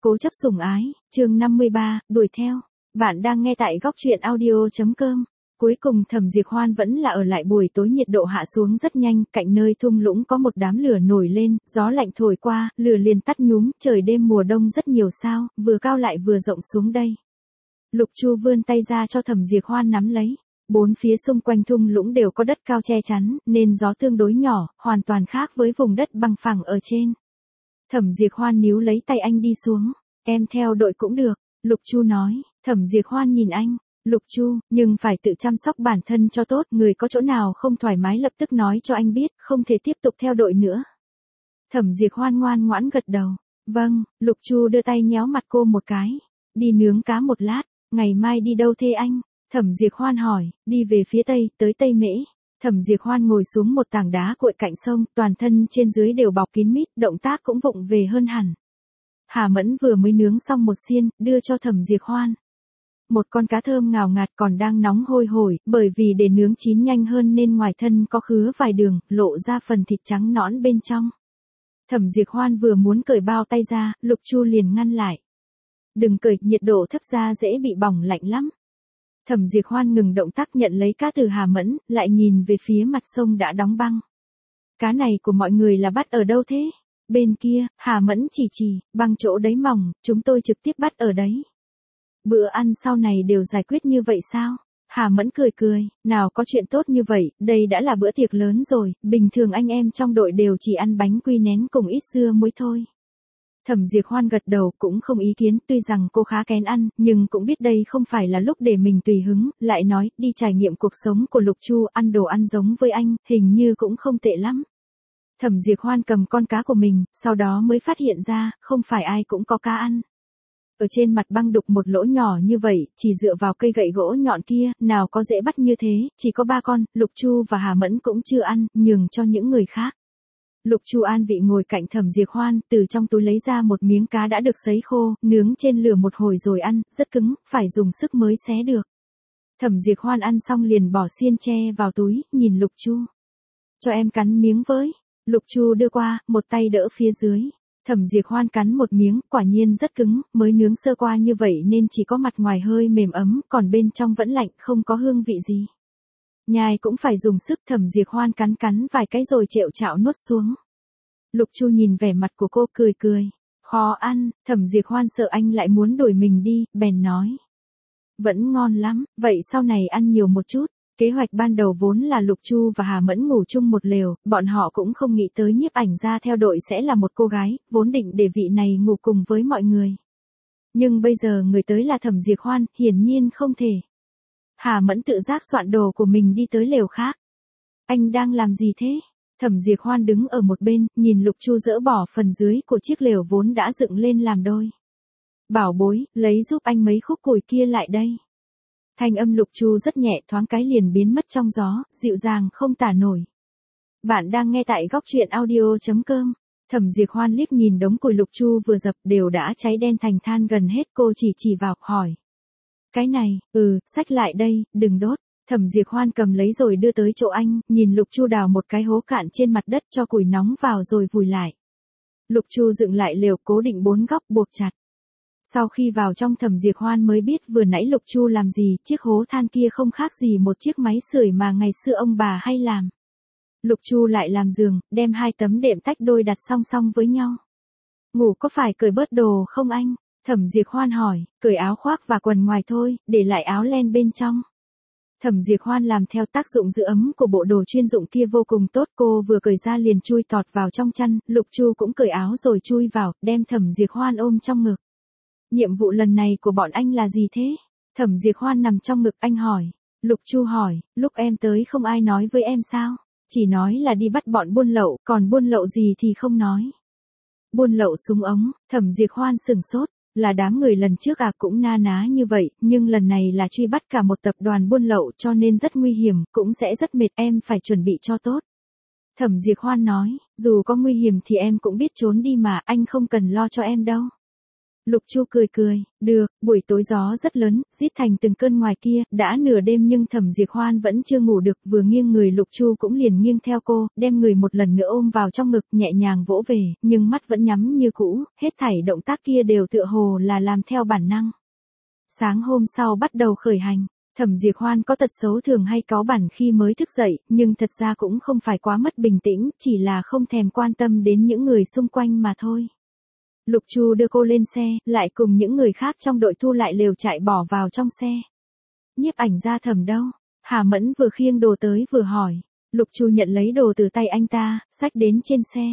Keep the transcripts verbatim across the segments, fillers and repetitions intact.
Cố chấp sủng ái, chương năm mươi ba, đuổi theo. Bạn đang nghe tại góc truyện audio chấm com. Cuối cùng Thẩm Diệp Hoan vẫn là ở lại, buổi tối nhiệt độ hạ xuống rất nhanh, cạnh nơi thung lũng có một đám lửa nổi lên, gió lạnh thổi qua, lửa liền tắt nhúm, trời đêm mùa đông rất nhiều sao, vừa cao lại vừa rộng xuống đây. Lục Chu vươn tay ra cho Thẩm Diệp Hoan nắm lấy. Bốn phía xung quanh thung lũng đều có đất cao che chắn, nên gió tương đối nhỏ, hoàn toàn khác với vùng đất bằng phẳng ở trên. Thẩm Diệp Hoan níu lấy tay anh đi xuống. Em theo đội cũng được, Lục Chu nói. Thẩm Diệp Hoan nhìn anh. Lục Chu, nhưng phải tự chăm sóc bản thân cho tốt, người có chỗ nào không thoải mái lập tức nói cho anh biết, không thể tiếp tục theo đội nữa. Thẩm Diệp Hoan ngoan ngoãn gật đầu. Vâng, Lục Chu đưa tay nhéo mặt cô một cái. Đi nướng cá một lát, ngày mai đi đâu thế anh? Thẩm Diệp Hoan hỏi. Đi về phía tây, tới Tây Mễ. Thẩm Diệp Hoan ngồi xuống một tảng đá cuội cạnh sông, toàn thân trên dưới đều bọc kín mít, động tác cũng vụng về hơn hẳn. Hà Mẫn vừa mới nướng xong một xiên, đưa cho Thẩm Diệp Hoan. Một con cá thơm ngào ngạt còn đang nóng hôi hổi, bởi vì để nướng chín nhanh hơn nên ngoài thân có khứa vài đường, lộ ra phần thịt trắng nõn bên trong. Thẩm Diệp Hoan vừa muốn cởi bao tay ra, Lục Chu liền ngăn lại. Đừng cởi, nhiệt độ thấp ra dễ bị bỏng lạnh lắm. Thẩm Diệp Hoan ngừng động tác nhận lấy cá từ Hà Mẫn, lại nhìn về phía mặt sông đã đóng băng. Cá này của mọi người là bắt ở đâu thế? Bên kia, Hà Mẫn chỉ chỉ, băng chỗ đấy mỏng, chúng tôi trực tiếp bắt ở đấy. Bữa ăn sau này đều giải quyết như vậy sao? Hà Mẫn cười cười, nào có chuyện tốt như vậy, đây đã là bữa tiệc lớn rồi, bình thường anh em trong đội đều chỉ ăn bánh quy nén cùng ít dưa muối thôi. Thẩm Diệp Hoan gật đầu, cũng không ý kiến, tuy rằng cô khá kén ăn, nhưng cũng biết đây không phải là lúc để mình tùy hứng, lại nói, đi trải nghiệm cuộc sống của Lục Chu, ăn đồ ăn giống với anh, hình như cũng không tệ lắm. Thẩm Diệp Hoan cầm con cá của mình, sau đó mới phát hiện ra, không phải ai cũng có cá ăn. Ở trên mặt băng đục một lỗ nhỏ như vậy, chỉ dựa vào cây gậy gỗ nhọn kia, nào có dễ bắt như thế, chỉ có ba con, Lục Chu và Hà Mẫn cũng chưa ăn, nhường cho những người khác. Lục Chu an vị ngồi cạnh Thẩm Diệp Hoan, từ trong túi lấy ra một miếng cá đã được sấy khô, nướng trên lửa một hồi rồi ăn, rất cứng, phải dùng sức mới xé được. Thẩm Diệp Hoan ăn xong liền bỏ xiên tre vào túi, nhìn Lục Chu. Cho em cắn miếng với. Lục Chu đưa qua, một tay đỡ phía dưới. Thẩm Diệp Hoan cắn một miếng, quả nhiên rất cứng, mới nướng sơ qua như vậy nên chỉ có mặt ngoài hơi mềm ấm, còn bên trong vẫn lạnh, không có hương vị gì. Nhai cũng phải dùng sức. Thẩm Diệp Hoan cắn cắn vài cái rồi trẹo trạo nuốt xuống. Lục Chu nhìn vẻ mặt của cô cười cười. Khó ăn. Thẩm Diệp Hoan sợ anh lại muốn đuổi mình đi, bèn nói. Vẫn ngon lắm, vậy sau này ăn nhiều một chút. Kế hoạch ban đầu vốn là Lục Chu và Hà Mẫn ngủ chung một lều, bọn họ cũng không nghĩ tới nhiếp ảnh ra theo đội sẽ là một cô gái, vốn định để vị này ngủ cùng với mọi người. Nhưng bây giờ người tới là Thẩm Diệp Hoan, hiển nhiên không thể. Hà Mẫn tự giác soạn đồ của mình đi tới lều khác. Anh đang làm gì thế? Thẩm Diệp Hoan đứng ở một bên, nhìn Lục Chu dỡ bỏ phần dưới của chiếc lều vốn đã dựng lên làm đôi. Bảo bối, lấy giúp anh mấy khúc củi kia lại đây. Thanh âm Lục Chu rất nhẹ, thoáng cái liền biến mất trong gió, dịu dàng không tả nổi. Bạn đang nghe tại góc truyện audio chấm com. Thẩm Diệp Hoan liếc nhìn đống củi Lục Chu vừa dập đều đã cháy đen thành than gần hết, cô chỉ chỉ vào, hỏi. Cái này, ừ, xách lại đây, đừng đốt. Thẩm Diệp Hoan cầm lấy rồi đưa tới chỗ anh, nhìn Lục Chu đào một cái hố cạn trên mặt đất cho củi nóng vào rồi vùi lại. Lục Chu dựng lại lều, cố định bốn góc, buộc chặt. Sau khi vào trong, Thẩm Diệp Hoan mới biết vừa nãy Lục Chu làm gì, chiếc hố than kia không khác gì một chiếc máy sưởi mà ngày xưa ông bà hay làm. Lục Chu lại làm giường, đem hai tấm đệm tách đôi đặt song song với nhau. Ngủ có phải cởi bớt đồ không anh? Thẩm Diệp Hoan hỏi. Cởi áo khoác và quần ngoài thôi, để lại áo len bên trong. Thẩm Diệp Hoan làm theo, tác dụng giữ ấm của bộ đồ chuyên dụng kia vô cùng tốt, cô vừa cởi ra liền chui tọt vào trong chăn, Lục Chu cũng cởi áo rồi chui vào, đem Thẩm Diệp Hoan ôm trong ngực. Nhiệm vụ lần này của bọn anh là gì thế? Thẩm Diệp Hoan nằm trong ngực anh hỏi. Lục Chu hỏi, lúc em tới không ai nói với em sao? Chỉ nói là đi bắt bọn buôn lậu, còn buôn lậu gì thì không nói. Buôn lậu súng ống. Thẩm Diệp Hoan sửng sốt. Là đám người lần trước à, cũng na ná như vậy, nhưng lần này là truy bắt cả một tập đoàn buôn lậu cho nên rất nguy hiểm, cũng sẽ rất mệt, em phải chuẩn bị cho tốt. Thẩm Diệp Hoan nói, dù có nguy hiểm thì em cũng biết trốn đi mà, anh không cần lo cho em đâu. Lục Chu cười cười, được, buổi tối gió rất lớn, rít thành từng cơn ngoài kia, đã nửa đêm nhưng Thẩm Diệp Hoan vẫn chưa ngủ được, vừa nghiêng người Lục Chu cũng liền nghiêng theo cô, đem người một lần nữa ôm vào trong ngực, nhẹ nhàng vỗ về, nhưng mắt vẫn nhắm như cũ, hết thảy động tác kia đều tựa hồ là làm theo bản năng. Sáng hôm sau bắt đầu khởi hành. Thẩm Diệp Hoan có tật xấu thường hay cáu bẳn khi mới thức dậy, nhưng thật ra cũng không phải quá mất bình tĩnh, chỉ là không thèm quan tâm đến những người xung quanh mà thôi. Lục Chu đưa cô lên xe, lại cùng những người khác trong đội thu lại lều trại bỏ vào trong xe. Nhiếp ảnh gia Thẩm đâu? Hà Mẫn vừa khiêng đồ tới vừa hỏi. Lục Chu nhận lấy đồ từ tay anh ta, xách đến trên xe.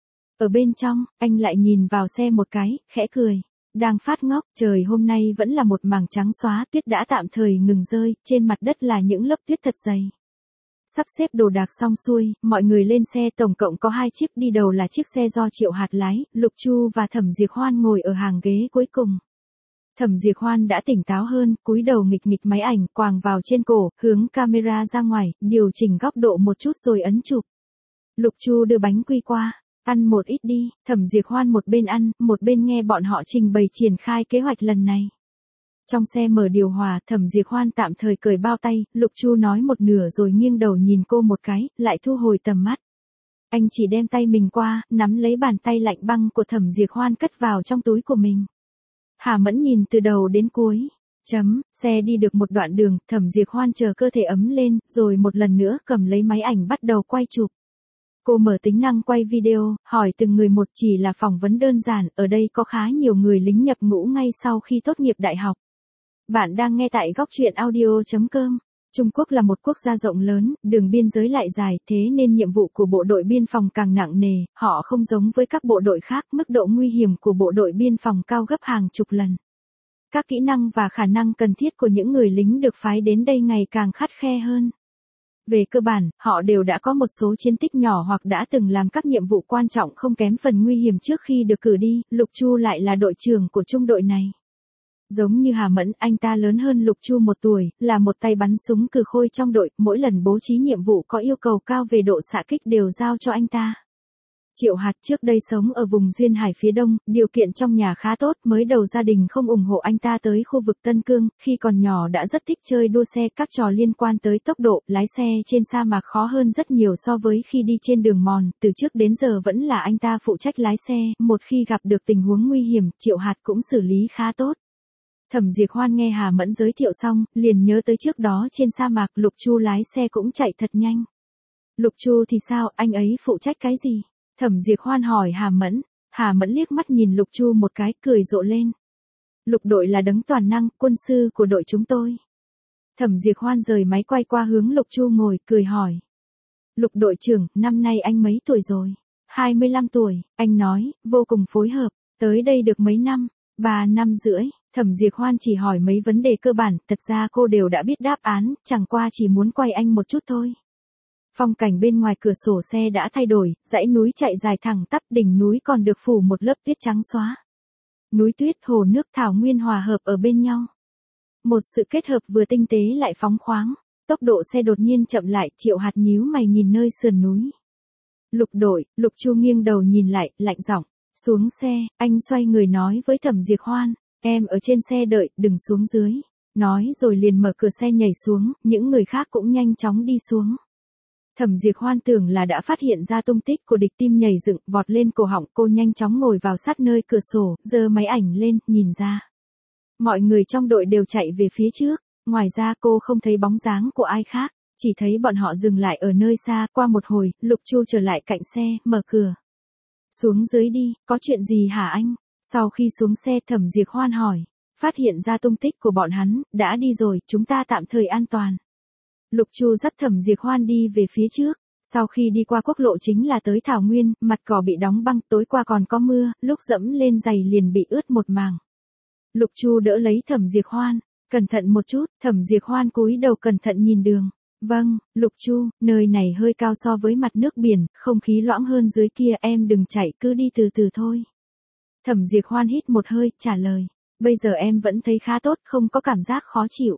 Ở bên trong, anh lại nhìn vào xe một cái, khẽ cười. Đang phát ngốc, trời hôm nay vẫn là một mảng trắng xóa, tuyết đã tạm thời ngừng rơi, trên mặt đất là những lớp tuyết thật dày. Sắp xếp đồ đạc xong xuôi, mọi người lên xe, tổng cộng có hai chiếc, đi đầu là chiếc xe do Triệu Hạt lái, Lục Chu và Thẩm Diệp Hoan ngồi ở hàng ghế cuối cùng. Thẩm Diệp Hoan đã tỉnh táo hơn, cúi đầu nghịch nghịch máy ảnh, quàng vào trên cổ, hướng camera ra ngoài, điều chỉnh góc độ một chút rồi ấn chụp. Lục Chu đưa bánh quy qua. Ăn một ít đi, Thẩm Diệp Hoan một bên ăn, một bên nghe bọn họ trình bày triển khai kế hoạch lần này. Trong xe mở điều hòa, Thẩm Diệp Hoan tạm thời cởi bao tay, Lục Chu nói một nửa rồi nghiêng đầu nhìn cô một cái, lại thu hồi tầm mắt. Anh chỉ đem tay mình qua, nắm lấy bàn tay lạnh băng của Thẩm Diệp Hoan cất vào trong túi của mình. Hà Mẫn nhìn từ đầu đến cuối. Chấm, xe đi được một đoạn đường, Thẩm Diệp Hoan chờ cơ thể ấm lên, rồi một lần nữa cầm lấy máy ảnh bắt đầu quay chụp. Cô mở tính năng quay video, hỏi từng người một, chỉ là phỏng vấn đơn giản, ở đây có khá nhiều người lính nhập ngũ ngay sau khi tốt nghiệp đại học. Bạn đang nghe tại góc truyện audio chấm com. Trung Quốc là một quốc gia rộng lớn, đường biên giới lại dài, thế nên nhiệm vụ của bộ đội biên phòng càng nặng nề, họ không giống với các bộ đội khác, mức độ nguy hiểm của bộ đội biên phòng cao gấp hàng chục lần. Các kỹ năng và khả năng cần thiết của những người lính được phái đến đây ngày càng khắt khe hơn. Về cơ bản, họ đều đã có một số chiến tích nhỏ hoặc đã từng làm các nhiệm vụ quan trọng không kém phần nguy hiểm trước khi được cử đi, Lục Chu lại là đội trưởng của trung đội này. Giống như Hà Mẫn, anh ta lớn hơn Lục Chu một tuổi, là một tay bắn súng cừ khôi trong đội, mỗi lần bố trí nhiệm vụ có yêu cầu cao về độ xạ kích đều giao cho anh ta. Triệu Hạt trước đây sống ở vùng Duyên Hải phía đông, điều kiện trong nhà khá tốt, mới đầu gia đình không ủng hộ anh ta tới khu vực Tân Cương, khi còn nhỏ đã rất thích chơi đua xe, các trò liên quan tới tốc độ, lái xe trên sa mạc khó hơn rất nhiều so với khi đi trên đường mòn, từ trước đến giờ vẫn là anh ta phụ trách lái xe, một khi gặp được tình huống nguy hiểm, Triệu Hạt cũng xử lý khá tốt. Thẩm Diệp Hoan nghe Hà Mẫn giới thiệu xong, liền nhớ tới trước đó trên sa mạc, Lục Chu lái xe cũng chạy thật nhanh. Lục Chu thì sao, anh ấy phụ trách cái gì? Thẩm Diệp Hoan hỏi Hà Mẫn. Hà Mẫn liếc mắt nhìn Lục Chu một cái, cười rộ lên. Lục đội là đấng toàn năng, quân sư của đội chúng tôi. Thẩm Diệp Hoan rời máy quay qua hướng Lục Chu ngồi, cười hỏi. Lục đội trưởng, năm nay anh mấy tuổi rồi? hai mươi lăm tuổi, anh nói, vô cùng phối hợp. Tới đây được mấy năm? ba năm rưỡi. Thẩm Diệp Hoan chỉ hỏi mấy vấn đề cơ bản, thật ra cô đều đã biết đáp án, chẳng qua chỉ muốn quay anh một chút thôi. Phong cảnh bên ngoài cửa sổ xe đã thay đổi, dãy núi chạy dài thẳng tắp, đỉnh núi còn được phủ một lớp tuyết trắng xóa. Núi tuyết, hồ nước, thảo nguyên hòa hợp ở bên nhau. Một sự kết hợp vừa tinh tế lại phóng khoáng. Tốc độ xe đột nhiên chậm lại, Triệu Hạt nhíu mày nhìn nơi sườn núi. Lục đội, Lục Chu nghiêng đầu nhìn lại, lạnh giọng. Xuống xe, anh xoay người nói với Thẩm Diệp Hoan, em ở trên xe đợi, đừng xuống dưới. Nói rồi liền mở cửa xe nhảy xuống, những người khác cũng nhanh chóng đi xuống. Thẩm Diệp Hoan tưởng là đã phát hiện ra tung tích của địch, tim nhảy dựng, vọt lên cổ họng, cô nhanh chóng ngồi vào sát nơi cửa sổ, giơ máy ảnh lên, nhìn ra. Mọi người trong đội đều chạy về phía trước, ngoài ra cô không thấy bóng dáng của ai khác, chỉ thấy bọn họ dừng lại ở nơi xa, qua một hồi, Lục Chu trở lại cạnh xe, mở cửa. Xuống dưới đi, có chuyện gì hả anh? Sau khi xuống xe, Thẩm Diệp Hoan hỏi, phát hiện ra tung tích của bọn hắn, đã đi rồi, chúng ta tạm thời an toàn. Lục Chu dắt Thẩm Diệp Hoan đi về phía trước, sau khi đi qua quốc lộ chính là tới thảo nguyên, mặt cỏ bị đóng băng, tối qua còn có mưa, lúc dẫm lên giày liền bị ướt một mảng. Lục Chu đỡ lấy Thẩm Diệp Hoan, cẩn thận một chút, Thẩm Diệp Hoan cúi đầu cẩn thận nhìn đường. Vâng, Lục Chu, nơi này hơi cao so với mặt nước biển, không khí loãng hơn dưới kia, em đừng chạy, cứ đi từ từ thôi. Thẩm Diệp Hoan hít một hơi, trả lời, bây giờ em vẫn thấy khá tốt, không có cảm giác khó chịu.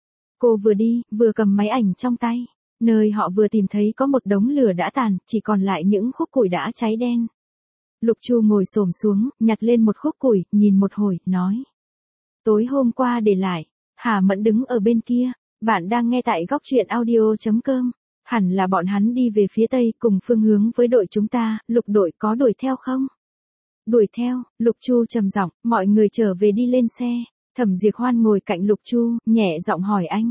Cô vừa đi, vừa cầm máy ảnh trong tay. Nơi họ vừa tìm thấy có một đống lửa đã tàn, chỉ còn lại những khúc củi đã cháy đen. Lục Chu ngồi xổm xuống, nhặt lên một khúc củi, nhìn một hồi, nói. Tối hôm qua để lại, Hà Mẫn đứng ở bên kia, bạn đang nghe tại góc truyện audio.com. Hẳn là bọn hắn đi về phía tây cùng phương hướng với đội chúng ta, Lục đội có đuổi theo không? Đuổi theo, Lục Chu trầm giọng, mọi người trở về đi lên xe. Thẩm Diệp Hoan ngồi cạnh Lục Chu, nhẹ giọng hỏi anh.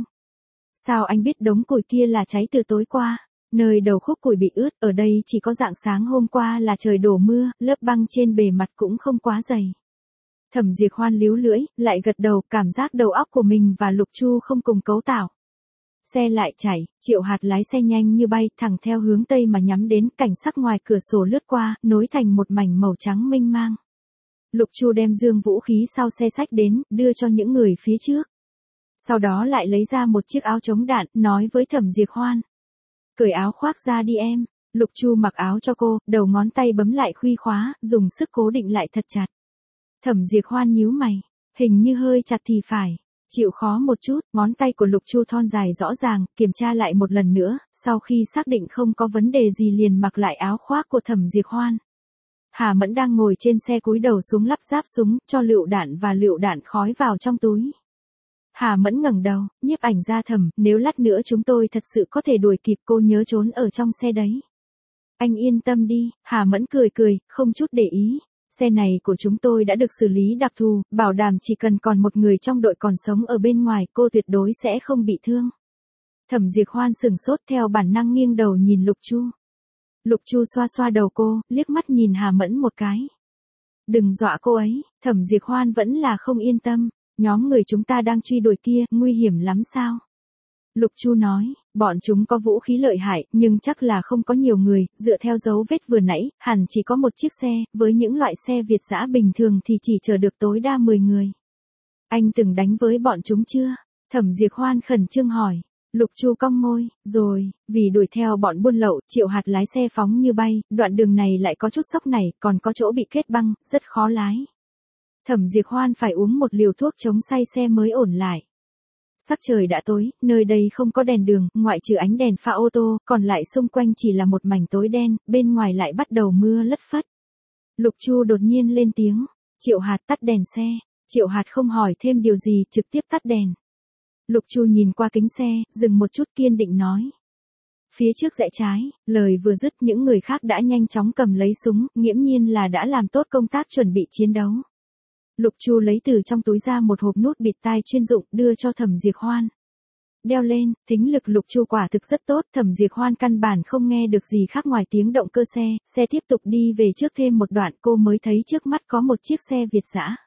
Sao anh biết đống củi kia là cháy từ tối qua? Nơi đầu khúc củi bị ướt, ở đây chỉ có rạng sáng hôm qua là trời đổ mưa, lớp băng trên bề mặt cũng không quá dày. Thẩm Diệp Hoan líu lưỡi, lại gật đầu, cảm giác đầu óc của mình và Lục Chu không cùng cấu tạo. Xe lại chạy, Triệu Hạt lái xe nhanh như bay, thẳng theo hướng tây mà nhắm đến, cảnh sắc ngoài cửa sổ lướt qua, nối thành một mảnh màu trắng mênh mang. Lục Chu đem dương vũ khí sau xe xách đến, đưa cho những người phía trước. Sau đó lại lấy ra một chiếc áo chống đạn, nói với Thẩm Diệp Hoan. Cởi áo khoác ra đi em. Lục Chu mặc áo cho cô, đầu ngón tay bấm lại khuy khóa, dùng sức cố định lại thật chặt. Thẩm Diệp Hoan nhíu mày, hình như hơi chặt thì phải. Chịu khó một chút, ngón tay của Lục Chu thon dài rõ ràng, kiểm tra lại một lần nữa, sau khi xác định không có vấn đề gì liền mặc lại áo khoác của Thẩm Diệp Hoan. Hà Mẫn đang ngồi trên xe cúi đầu xuống lắp ráp súng, cho lựu đạn và lựu đạn khói vào trong túi. Hà Mẫn ngẩng đầu, nhiếp ảnh ra Thẩm, nếu lát nữa chúng tôi thật sự có thể đuổi kịp cô nhớ trốn ở trong xe đấy. Anh yên tâm đi, Hà Mẫn cười cười, không chút để ý. Xe này của chúng tôi đã được xử lý đặc thù, bảo đảm chỉ cần còn một người trong đội còn sống ở bên ngoài cô tuyệt đối sẽ không bị thương. Thẩm Diệp Hoan sừng sốt theo bản năng nghiêng đầu nhìn Lục Chu. Lục Chu xoa xoa đầu cô, liếc mắt nhìn Hà Mẫn một cái. Đừng dọa cô ấy, Thẩm Diệp Hoan vẫn là không yên tâm, nhóm người chúng ta đang truy đuổi kia, nguy hiểm lắm sao? Lục Chu nói, bọn chúng có vũ khí lợi hại, nhưng chắc là không có nhiều người, dựa theo dấu vết vừa nãy, hẳn chỉ có một chiếc xe, với những loại xe Việt dã bình thường thì chỉ chở được tối đa mười người. Anh từng đánh với bọn chúng chưa? Thẩm Diệp Hoan khẩn trương hỏi. Lục Chu cong môi, rồi, vì đuổi theo bọn buôn lậu, Triệu Hạt lái xe phóng như bay, đoạn đường này lại có chút sóc này, còn có chỗ bị kết băng, rất khó lái. Thẩm Diệp Hoan phải uống một liều thuốc chống say xe mới ổn lại. Sắc trời đã tối, nơi đây không có đèn đường, ngoại trừ ánh đèn pha ô tô, còn lại xung quanh chỉ là một mảnh tối đen, bên ngoài lại bắt đầu mưa lất phất. Lục Chu đột nhiên lên tiếng, Triệu Hạt tắt đèn xe. Triệu Hạt không hỏi thêm điều gì, trực tiếp tắt đèn. Lục Chu nhìn qua kính xe, dừng một chút kiên định nói. Phía trước rẽ trái, lời vừa dứt những người khác đã nhanh chóng cầm lấy súng, nghiễm nhiên là đã làm tốt công tác chuẩn bị chiến đấu. Lục Chu lấy từ trong túi ra một hộp nút bịt tai chuyên dụng, đưa cho Thẩm Diệp Hoan. Đeo lên, thính lực Lục Chu quả thực rất tốt, Thẩm Diệp Hoan căn bản không nghe được gì khác ngoài tiếng động cơ xe, xe tiếp tục đi về trước thêm một đoạn cô mới thấy trước mắt có một chiếc xe Việt dã.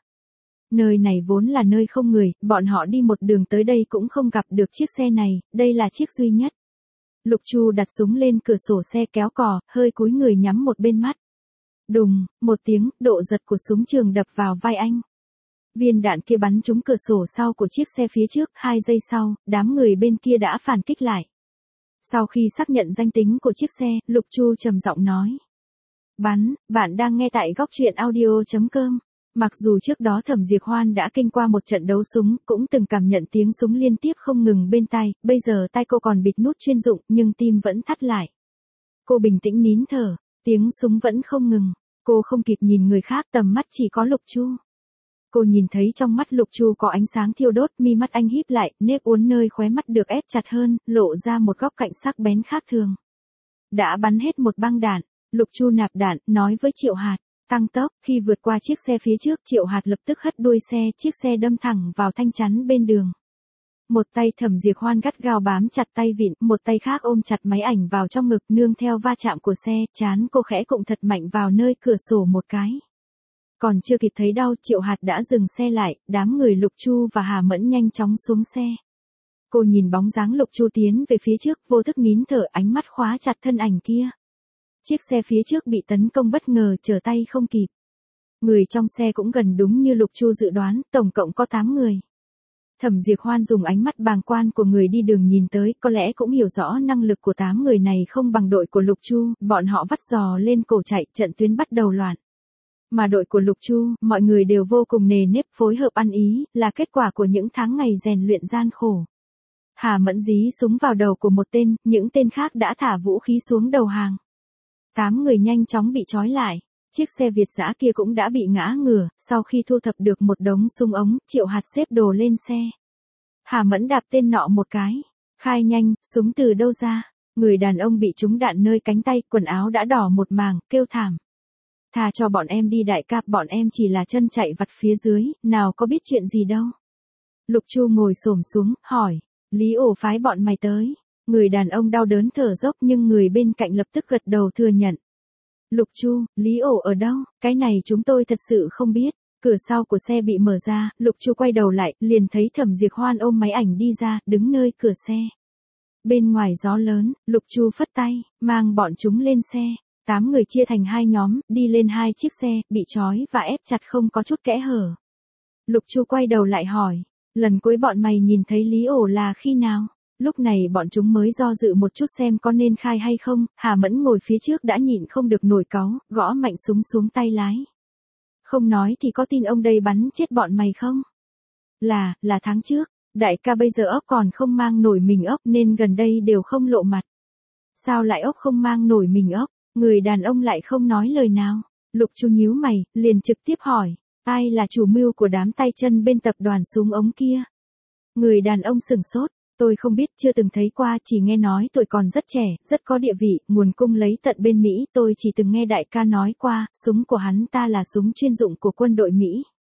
Nơi này vốn là nơi không người, bọn họ đi một đường tới đây cũng không gặp được chiếc xe này, đây là chiếc duy nhất. Lục Chu đặt súng lên cửa sổ xe kéo cò, hơi cúi người nhắm một bên mắt. Đùng, một tiếng, độ giật của súng trường đập vào vai anh. Viên đạn kia bắn trúng cửa sổ sau của chiếc xe phía trước, hai giây sau, đám người bên kia đã phản kích lại. Sau khi xác nhận danh tính của chiếc xe, Lục Chu trầm giọng nói. Bắn, bạn đang nghe tại góc truyện audio.com. Mặc dù trước đó Thẩm Diệp Hoan đã kinh qua một trận đấu súng, cũng từng cảm nhận tiếng súng liên tiếp không ngừng bên tai, bây giờ tai cô còn bịt nút chuyên dụng, nhưng tim vẫn thắt lại. Cô bình tĩnh nín thở, tiếng súng vẫn không ngừng, cô không kịp nhìn người khác, tầm mắt chỉ có Lục Chu. Cô nhìn thấy trong mắt Lục Chu có ánh sáng thiêu đốt, mi mắt anh híp lại, nếp uốn nơi khóe mắt được ép chặt hơn, lộ ra một góc cạnh sắc bén khác thường. Đã bắn hết một băng đạn, Lục Chu nạp đạn, nói với Triệu Hạt. Tăng tốc, khi vượt qua chiếc xe phía trước, Triệu Hạt lập tức hất đuôi xe, chiếc xe đâm thẳng vào thanh chắn bên đường. Một tay Thẩm Diệp Hoan gắt gao bám chặt tay vịn, một tay khác ôm chặt máy ảnh vào trong ngực, nương theo va chạm của xe, trán cô khẽ cụng thật mạnh vào nơi cửa sổ một cái. Còn chưa kịp thấy đau, Triệu Hạt đã dừng xe lại, đám người Lục Chu và Hà Mẫn nhanh chóng xuống xe. Cô nhìn bóng dáng Lục Chu tiến về phía trước, vô thức nín thở, ánh mắt khóa chặt thân ảnh kia. Chiếc xe phía trước bị tấn công bất ngờ, trở tay không kịp. Người trong xe cũng gần đúng như Lục Chu dự đoán, tổng cộng có tám người. Thẩm Diệp Hoan dùng ánh mắt bàng quan của người đi đường nhìn tới, có lẽ cũng hiểu rõ năng lực của tám người này không bằng đội của Lục Chu, bọn họ vắt giò lên cổ chạy, trận tuyến bắt đầu loạn. Mà đội của Lục Chu, mọi người đều vô cùng nề nếp, phối hợp ăn ý, là kết quả của những tháng ngày rèn luyện gian khổ. Hà Mẫn dí súng vào đầu của một tên, những tên khác đã thả vũ khí xuống đầu hàng. Tám người nhanh chóng bị trói lại. Chiếc xe Việt dã kia cũng đã bị ngã ngửa, sau khi thu thập được một đống súng ống, Triệu Hạt xếp đồ lên xe. Hà Mẫn đạp tên nọ một cái. Khai nhanh, súng từ đâu ra? Người đàn ông bị trúng đạn nơi cánh tay, quần áo đã đỏ một màng, kêu thảm. Thà cho bọn em đi đại ca, bọn em chỉ là chân chạy vặt phía dưới, nào có biết chuyện gì đâu. Lục Chu ngồi xổm xuống, hỏi, Lý Ổ phái bọn mày tới. Người đàn ông đau đớn thở dốc nhưng người bên cạnh lập tức gật đầu thừa nhận. Lục Chu, Lý Ổ ở đâu? Cái này chúng tôi thật sự không biết. Cửa sau của xe bị mở ra, Lục Chu quay đầu lại, liền thấy Thẩm Diệt Hoan ôm máy ảnh đi ra, đứng nơi cửa xe. Bên ngoài gió lớn, Lục Chu phất tay, mang bọn chúng lên xe. Tám người chia thành hai nhóm, đi lên hai chiếc xe, bị trói và ép chặt không có chút kẽ hở. Lục Chu quay đầu lại hỏi, lần cuối bọn mày nhìn thấy Lý Ổ là khi nào? Lúc này bọn chúng mới do dự một chút xem có nên khai hay không, Hà Mẫn ngồi phía trước đã nhịn không được nổi cáu, gõ mạnh súng xuống tay lái. Không nói thì có tin ông đây bắn chết bọn mày không? Là, là tháng trước, đại ca bây giờ ốc còn không mang nổi mình ốc nên gần đây đều không lộ mặt. Sao lại ốc không mang nổi mình ốc? Người đàn ông lại không nói lời nào. Lục Chu nhíu mày, liền trực tiếp hỏi, ai là chủ mưu của đám tay chân bên tập đoàn súng ống kia? Người đàn ông sừng sốt, tôi không biết, chưa từng thấy qua, chỉ nghe nói tuổi còn rất trẻ, rất có địa vị, nguồn cung lấy tận bên Mỹ, tôi chỉ từng nghe đại ca nói qua, súng của hắn ta là súng chuyên dụng của quân đội Mỹ.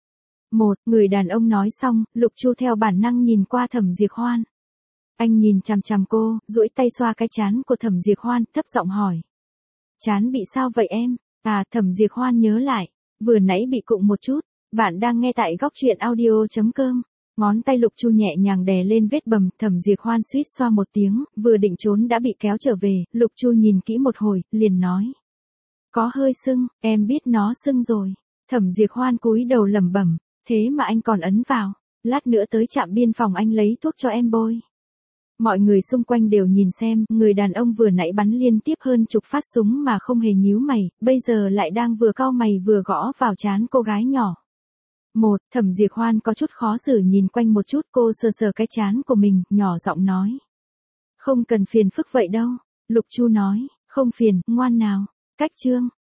Một, người đàn ông nói xong, Lục Chu theo bản năng nhìn qua Thẩm Diệt Hoan. Anh nhìn chằm chằm cô, duỗi tay xoa cái trán của Thẩm Diệt Hoan, thấp giọng hỏi. Trán bị sao vậy em? À, Thẩm Diệt Hoan nhớ lại, vừa nãy bị cụng một chút. Bạn đang nghe tại góc truyện audio chấm com. Ngón tay Lục Chu nhẹ nhàng đè lên vết bầm, Thẩm Diệt Hoan suýt xoa một tiếng, vừa định trốn đã bị kéo trở về, Lục Chu nhìn kỹ một hồi, liền nói. Có hơi sưng, em biết nó sưng rồi. Thẩm Diệt Hoan cúi đầu lẩm bẩm, thế mà anh còn ấn vào, lát nữa tới trạm biên phòng anh lấy thuốc cho em bôi. Mọi người xung quanh đều nhìn xem, người đàn ông vừa nãy bắn liên tiếp hơn chục phát súng mà không hề nhíu mày, bây giờ lại đang vừa cau mày vừa gõ vào trán cô gái nhỏ. Một, Thẩm Diệt Hoan có chút khó xử nhìn quanh một chút, cô sờ sờ cái trán của mình, nhỏ giọng nói. Không cần phiền phức vậy đâu. Lục Chu nói, không phiền, ngoan nào. Cách chương.